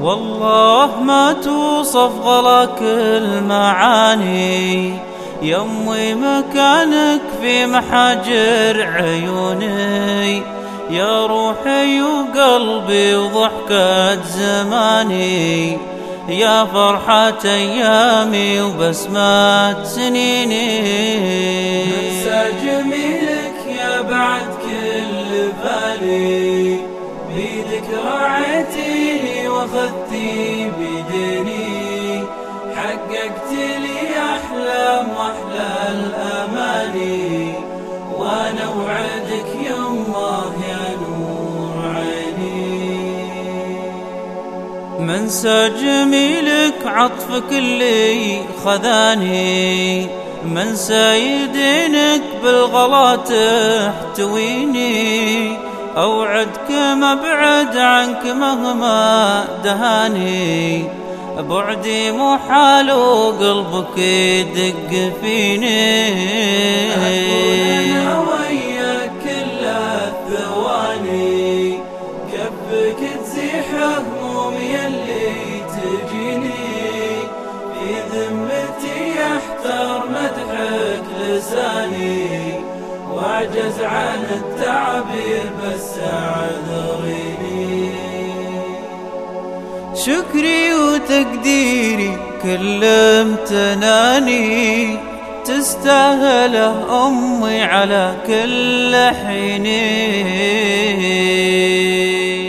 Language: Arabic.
والله ما توصف غلاك المعاني، يمي مكانك في محاجر عيوني، يا روحي وقلبي وضحكة زماني، يا فرحة أيامي وبسمة سنيني. ننسى جميلك يا بعد كل بالي، بيدك رعيتيني واخذتي بيديني، حققت لي أحلام وأحلى الأماني، وأنا وعدك يمه يا نور عيني. منسى جميلك عطفك اللي خذاني، منسى يدينك بالغلا تحتويني، أوعدك ما بعد عنك مهما دهاني، بعدي محال وقلبك يدق فيني. أنا وياك كل الثواني، كفك تزيح همومي اللي تجيني، في ذمتي يحتار مدحك لساني، واعجز عن التعبير بس اعذريني. شكري وتقديري كل امتناني، تستاهله أمي على كل حين.